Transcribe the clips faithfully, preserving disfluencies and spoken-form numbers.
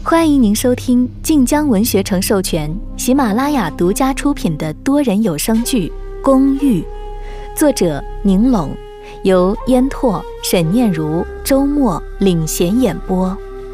欢迎您收听晋江文学城授权、喜马拉雅独家出品的多人有声剧《公寓》，作者宁拢，由烟拓、沈念如、周末领衔演播。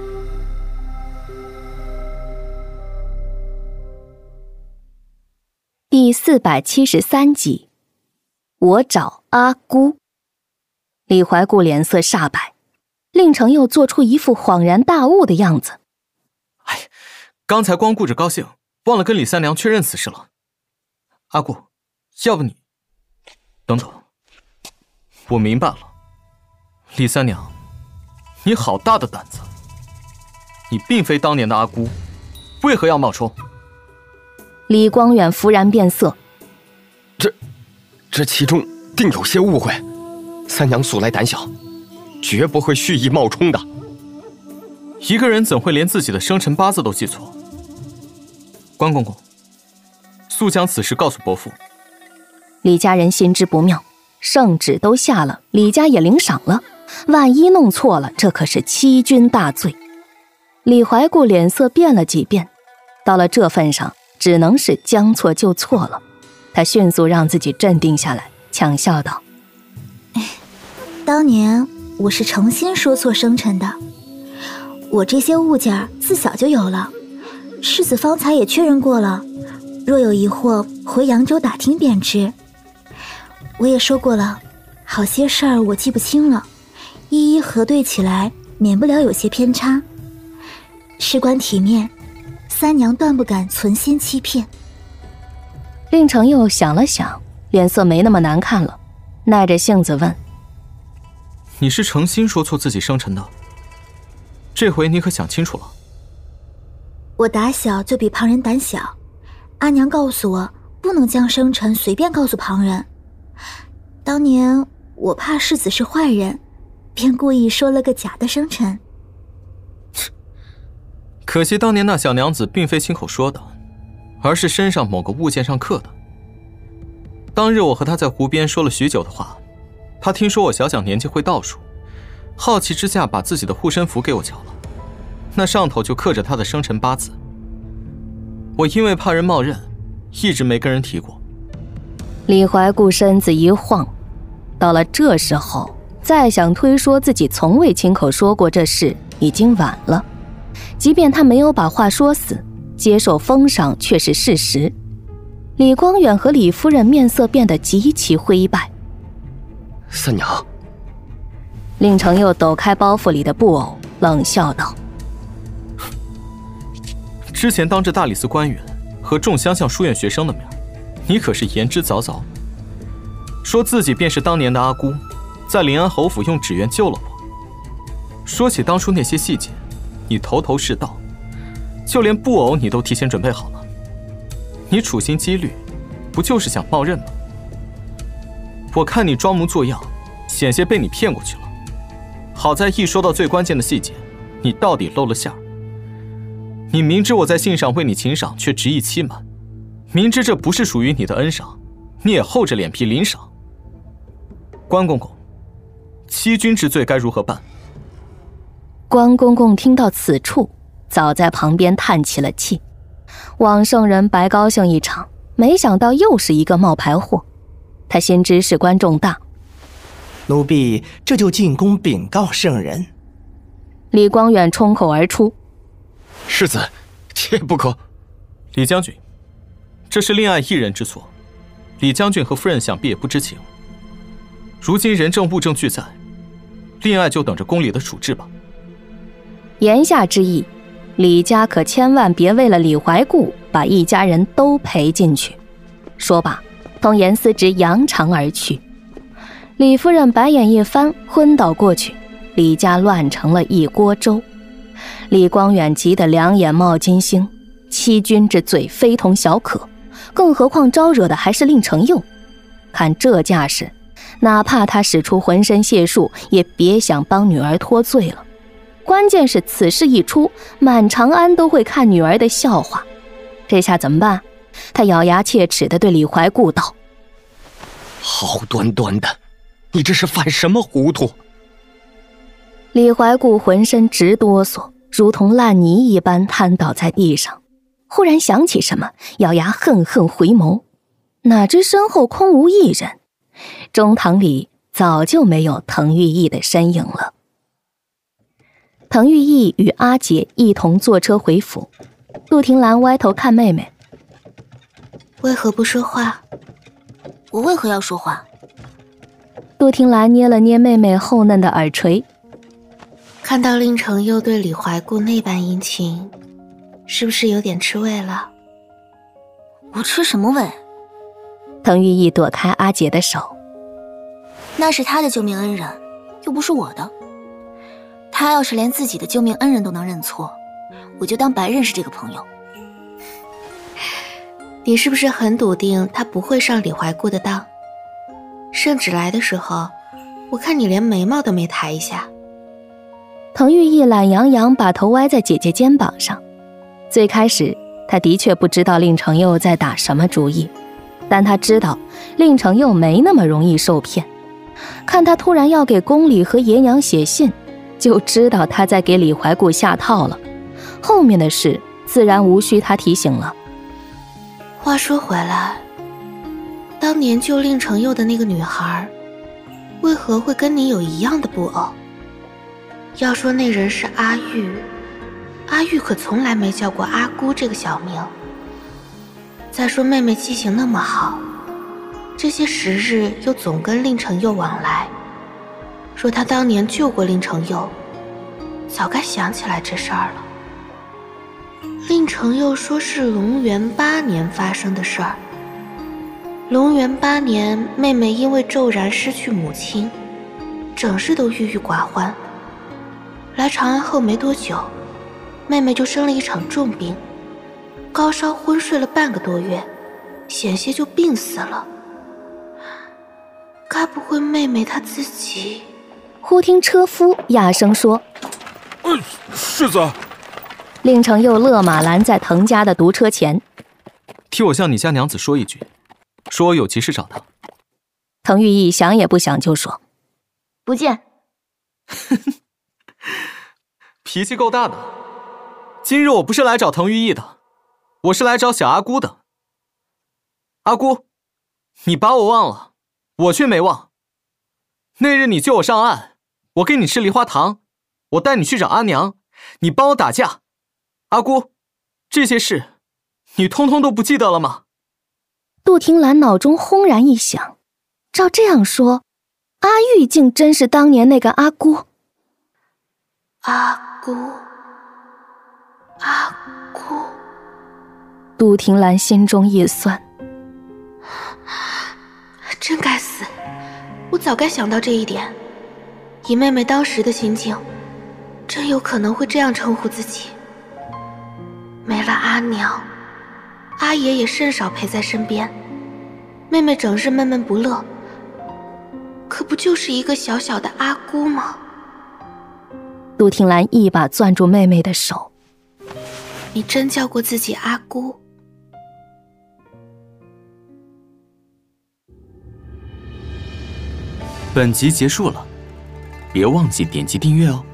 第四百七十三集，我找阿姑。李怀顾脸色煞白，令程又做出一副恍然大悟的样子。 哎，刚才光顾着高兴，忘了跟李三娘确认此事了。阿顾，要不你……等等，我明白了。李三娘，你好大的胆子！你并非当年的阿姑，为何要冒充？ 李光远忽然变色， 这这其中定有些误会。三娘素来胆小，绝不会蓄意冒充的。 一个人怎会连自己的生辰八字都记错？关公公，速将此事告诉伯父。 李家人心知不妙，圣旨都下了，李家也领赏了，万一弄错了，这可是欺君大罪。李怀顾脸色变了几变，到了这份上，只能是将错就错了。他迅速让自己镇定下来，强笑道： 当年我是诚心说错生辰的，我这些物件自小就有了，世子方才也确认过了，若有疑惑回扬州打听便知。我也说过了，好些事儿我记不清了，一一核对起来免不了有些偏差。事关体面，三娘断不敢存心欺骗。 令程又想了想，脸色没那么难看了，耐着性子问： 你是诚心说错自己生辰的？这回你可想清楚了？ 我打小就比旁人胆小，阿娘告诉我不能将生辰随便告诉旁人。当年我怕世子是坏人，便故意说了个假的生辰。 可惜当年那小娘子并非亲口说的，而是身上某个物件上刻的。当日我和她在湖边说了许久的话，她听说我小小年纪会道术，好奇之下把自己的护身符给我瞧了，那上头就刻着她的生辰八字。我因为怕人冒认，一直没跟人提过。 李怀顾身子一晃，到了这时候再想推说自己从未亲口说过这事已经晚了。即便他没有把话说死，接受封赏却是事实。李光远和李夫人面色变得极其灰败。 三娘， 令程又抖开包袱里的布偶，冷笑道： 之前当着大理寺官员和众乡巷书院学生的面，你可是言之凿凿，说自己便是当年的阿姑，在临安侯府用纸鸢救了我。说起当初那些细节，你头头是道，就连布偶你都提前准备好了。你处心积虑，不就是想冒认吗？我看你装模作样，险些被你骗过去了。好在一说到最关键的细节，你到底露了馅儿。你明知我在信上为你请赏，却执意欺瞒，明知这不是属于你的恩赏，你也厚着脸皮领赏。关公公，欺君之罪该如何办？ 关公公听到此处，早在旁边叹起了气。往圣人白高兴一场，没想到又是一个冒牌货。他心知事关重大， 奴婢这就进宫禀告圣人。 李光远冲口而出： 世子，切不可！ 李将军，这是令爱一人之错，李将军和夫人想必也不知情。如今人证物证俱在，令爱就等着宫里的处置吧。 言下之意，李家可千万别为了李怀顾把一家人都赔进去。说罢，同严思直扬长而去。李夫人白眼一翻，昏倒过去。李家乱成了一锅粥。李光远急得两眼冒金星，欺君之罪非同小可，更何况招惹的还是令程佑。看这架势，哪怕他使出浑身解数，也别想帮女儿脱罪了。关键是此事一出，满长安都会看女儿的笑话。这下怎么办？他咬牙切齿地对李怀顾道： 好端端的，你这是犯什么糊涂？ 李怀顾浑身直哆嗦， 如同烂泥一般瘫倒在地上。忽然想起什么，咬牙恨恨回眸，哪知身后空无一人，中堂里早就没有滕玉意的身影了。滕玉意与阿姐一同坐车回府，陆庭兰歪头看妹妹， 为何不说话？ 我为何要说话？ 陆庭兰捏了捏妹妹厚嫩的耳垂， 看到令承佑对李怀顾那般殷勤，是不是有点吃味了？ 我吃什么味？ 滕玉意躲开阿姐的手， 那是他的救命恩人，又不是我的。他要是连自己的救命恩人都能认错，我就当白认识这个朋友。 你是不是很笃定他不会上李怀顾的当？圣旨来的时候，我看你连眉毛都没抬一下。 滕玉意懒洋洋把头歪在姐姐肩膀上。最开始他的确不知道令承佑在打什么主意，但他知道令承佑没那么容易受骗。看他突然要给宫里和爷娘写信，就知道他在给李怀顾下套了。后面的事自然无需他提醒了。 话说回来，当年救令承佑的那个女孩，为何会跟你有一样的布偶？要说那人是阿玉，阿玉可从来没叫过阿姑这个小名。再说妹妹记性那么好，这些时日又总跟令承佑往来，说她当年救过令承佑，早该想起来这事儿了。令承佑说是隆元八年发生的事儿。隆元八年，妹妹因为骤然失去母亲，整日都郁郁寡欢。来长安后没多久，妹妹就生了一场重病，高烧昏睡了半个多月，险些就病死了。该不会妹妹她自己…… 忽听车夫哑声说：“ 呃，世子。” 令承佑勒马拦在滕家的独车前， 替我向你家娘子说一句，说我有急事找她。 滕玉意想也不想就说：“ 不见。” 脾气够大的。今日我不是来找滕玉意的，我是来找小阿姑的。阿姑，你把我忘了，我却没忘。那日你救我上岸，我给你吃梨花糖，我带你去找阿娘，你帮我打架。阿姑，这些事你通通都不记得了吗？ 杜庭兰脑中轰然一响，照这样说，阿玉竟真是当年那个阿姑。 阿姑，阿姑。 杜庭兰心中一酸， 真该死，我早该想到这一点。以妹妹当时的心境，真有可能会这样称呼自己。没了阿娘，阿爷也甚少陪在身边，妹妹整日闷闷不乐，可不就是一个小小的阿姑吗？ 杜庭兰一把攥住妹妹的手， 你真叫过自己阿姑？ 本集结束了，别忘记点击订阅哦。